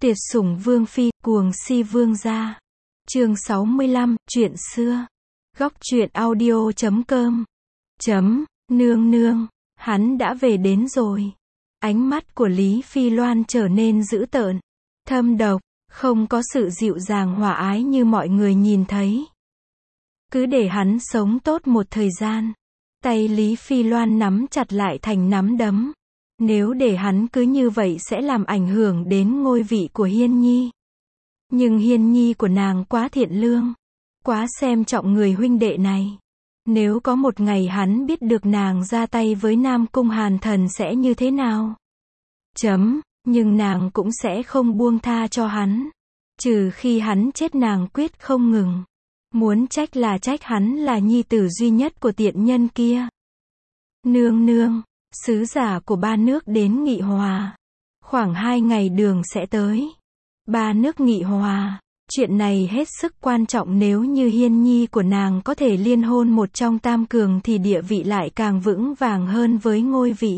Tuyệt sủng vương phi, cuồng si vương gia. Chương 65, chuyện xưa. Góc truyện audio.com. Nương nương, hắn đã về đến rồi. Ánh mắt của Lý Phi Loan trở nên dữ tợn, thâm độc, không có sự dịu dàng hòa ái như mọi người nhìn thấy. Cứ để hắn sống tốt một thời gian. Tay Lý Phi Loan nắm chặt lại thành nắm đấm. Nếu để hắn cứ như vậy sẽ làm ảnh hưởng đến ngôi vị của Hiên Nhi. Nhưng Hiên Nhi của nàng quá thiện lương, quá xem trọng người huynh đệ này. Nếu có một ngày hắn biết được nàng ra tay với Nam Cung Hàn Thần sẽ như thế nào? Nhưng nàng cũng sẽ không buông tha cho hắn. Trừ khi hắn chết nàng quyết không ngừng. Muốn trách là trách hắn là nhi tử duy nhất của tiện nhân kia. Nương nương, sứ giả của ba nước đến nghị hòa. Khoảng 2 ngày đường sẽ tới. Ba nước nghị hòa. Chuyện này hết sức quan trọng, nếu như Hiên Nhi của nàng có thể liên hôn một trong tam cường thì địa vị lại càng vững vàng hơn với ngôi vị.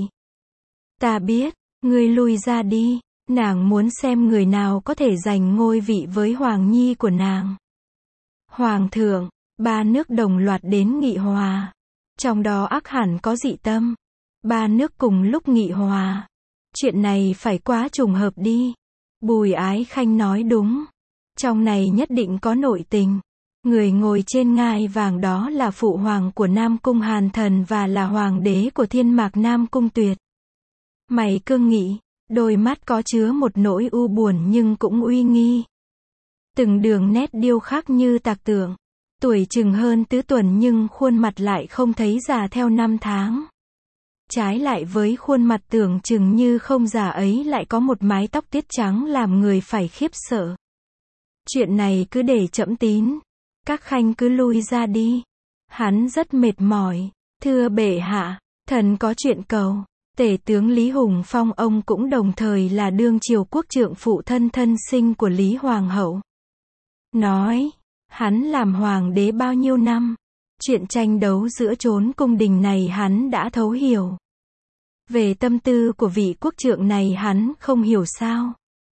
Ta biết, ngươi lui ra đi. Nàng muốn xem người nào có thể giành ngôi vị với Hoàng Nhi của nàng. Hoàng thượng, ba nước đồng loạt đến nghị hòa. Trong đó ắt hẳn có dị tâm. Ba nước cùng lúc nghị hòa. Chuyện này phải quá trùng hợp đi. Bùi Ái Khanh nói đúng. Trong này nhất định có nội tình. Người ngồi trên ngai vàng đó là phụ hoàng của Nam Cung Hàn Thần và là hoàng đế của Thiên Mạc Nam Cung Tuyệt. Mày cương nghị, đôi mắt có chứa một nỗi u buồn nhưng cũng uy nghi. Từng đường nét điêu khắc như tạc tượng. Tuổi chừng hơn tứ tuần nhưng khuôn mặt lại không thấy già theo năm tháng. Trái lại với khuôn mặt tưởng chừng như không già ấy lại có một mái tóc tiết trắng làm người phải khiếp sợ. Chuyện này cứ để trẫm tín. Các khanh cứ lui ra đi. Hắn rất mệt mỏi. Thưa bệ hạ, thần có chuyện cầu. Tể tướng Lý Hùng Phong, ông cũng đồng thời là đương triều quốc trượng phụ thân thân sinh của Lý Hoàng hậu. Nói, hắn làm hoàng đế bao nhiêu năm. Chuyện tranh đấu giữa chốn cung đình này hắn đã thấu hiểu. Về tâm tư của vị quốc trượng này hắn không hiểu sao.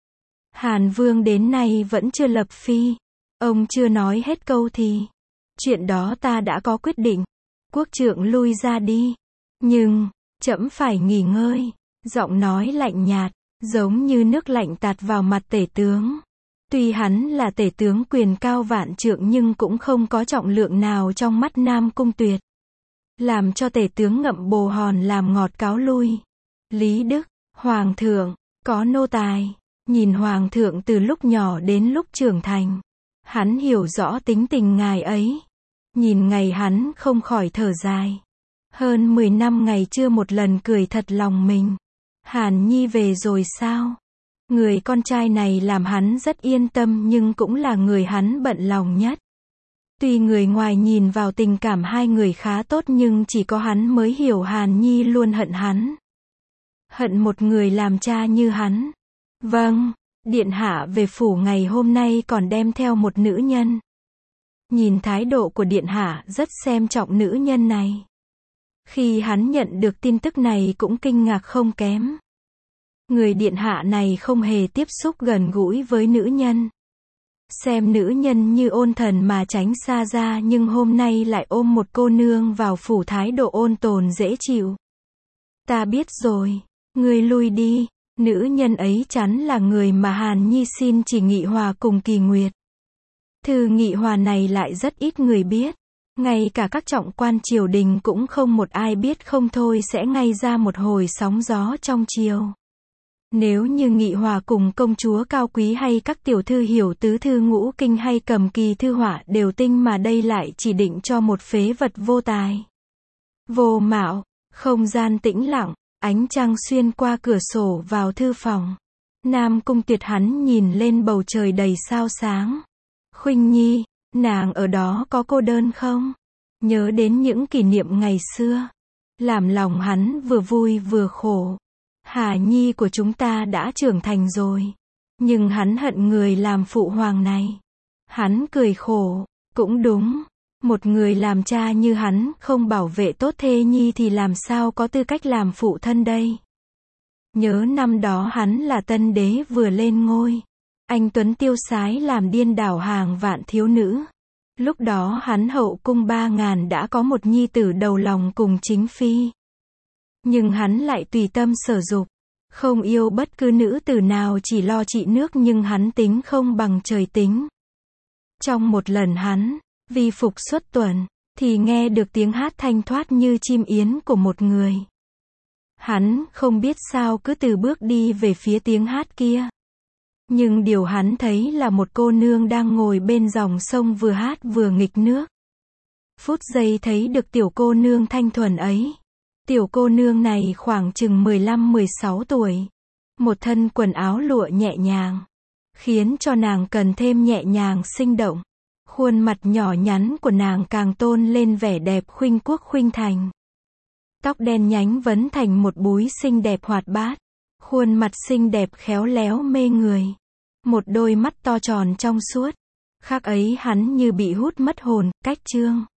Hàn Vương đến nay vẫn chưa lập phi. Ông chưa nói hết câu thì. Chuyện đó ta đã có quyết định. Quốc trượng lui ra đi. Nhưng, trẫm phải nghỉ ngơi. Giọng nói lạnh nhạt, giống như nước lạnh tạt vào mặt tể tướng. Tuy hắn là tể tướng quyền cao vạn trượng nhưng cũng không có trọng lượng nào trong mắt Nam Cung Tuyệt. Làm cho tể tướng ngậm bồ hòn làm ngọt cáo lui. Lý Đức, Hoàng thượng, có nô tài. Nhìn Hoàng thượng từ lúc nhỏ đến lúc trưởng thành. Hắn hiểu rõ tính tình ngài ấy. Nhìn ngày hắn không khỏi thở dài. Hơn 10 năm ngày chưa một lần cười thật lòng mình. Hàn Nhi về rồi sao? Người con trai này làm hắn rất yên tâm nhưng cũng là người hắn bận lòng nhất. Tuy người ngoài nhìn vào tình cảm hai người khá tốt nhưng chỉ có hắn mới hiểu Hàn Nhi luôn hận hắn. Hận một người làm cha như hắn. Vâng, điện hạ về phủ ngày hôm nay còn đem theo một nữ nhân. Nhìn thái độ của điện hạ rất xem trọng nữ nhân này. Khi hắn nhận được tin tức này cũng kinh ngạc không kém. Người điện hạ này không hề tiếp xúc gần gũi với nữ nhân. Xem nữ nhân như ôn thần mà tránh xa ra nhưng hôm nay lại ôm một cô nương vào phủ, thái độ ôn tồn dễ chịu. Ta biết rồi, ngươi lui đi. Nữ nhân ấy chắn là người mà Hàn Nhi xin chỉ nghị hòa cùng Kỳ Nguyệt. Thư nghị hòa này lại rất ít người biết. Ngay cả các trọng quan triều đình cũng không một ai biết, không thôi sẽ gây ra một hồi sóng gió trong triều. Nếu như nghị hòa cùng công chúa cao quý hay các tiểu thư hiểu tứ thư ngũ kinh hay cầm kỳ thư họa đều tinh mà đây lại chỉ định cho một phế vật vô tài. Vô mạo, không gian tĩnh lặng, ánh trăng xuyên qua cửa sổ vào thư phòng. Nam Cung Tuyệt hắn nhìn lên bầu trời đầy sao sáng. Khuynh Nhi, nàng ở đó có cô đơn không? Nhớ đến những kỷ niệm ngày xưa. Làm lòng hắn vừa vui vừa khổ. Hà Nhi của chúng ta đã trưởng thành rồi. Nhưng hắn hận người làm phụ hoàng này. Hắn cười khổ. Cũng đúng. Một người làm cha như hắn không bảo vệ tốt thê nhi thì làm sao có tư cách làm phụ thân đây. Nhớ năm đó hắn là tân đế vừa lên ngôi. Anh tuấn tiêu sái làm điên đảo hàng vạn thiếu nữ. Lúc đó hắn hậu cung 3.000 đã có một nhi tử đầu lòng cùng chính phi. Nhưng hắn lại tùy tâm sở dục, không yêu bất cứ nữ tử nào, chỉ lo trị nước, nhưng hắn tính không bằng trời tính. Trong một lần hắn, vì phục xuất tuần, thì nghe được tiếng hát thanh thoát như chim yến của một người. Hắn không biết sao cứ từ bước đi về phía tiếng hát kia. Nhưng điều hắn thấy là một cô nương đang ngồi bên dòng sông vừa hát vừa nghịch nước. Phút giây thấy được tiểu cô nương thanh thuần ấy. Tiểu cô nương này khoảng chừng 15-16 tuổi. Một thân quần áo lụa nhẹ nhàng, khiến cho nàng cần thêm nhẹ nhàng sinh động. Khuôn mặt nhỏ nhắn của nàng càng tôn lên vẻ đẹp khuynh quốc khuynh thành. Tóc đen nhánh vấn thành một búi xinh đẹp hoạt bát. Khuôn mặt xinh đẹp khéo léo mê người. Một đôi mắt to tròn trong suốt. Khác ấy hắn như bị hút mất hồn, cách chương.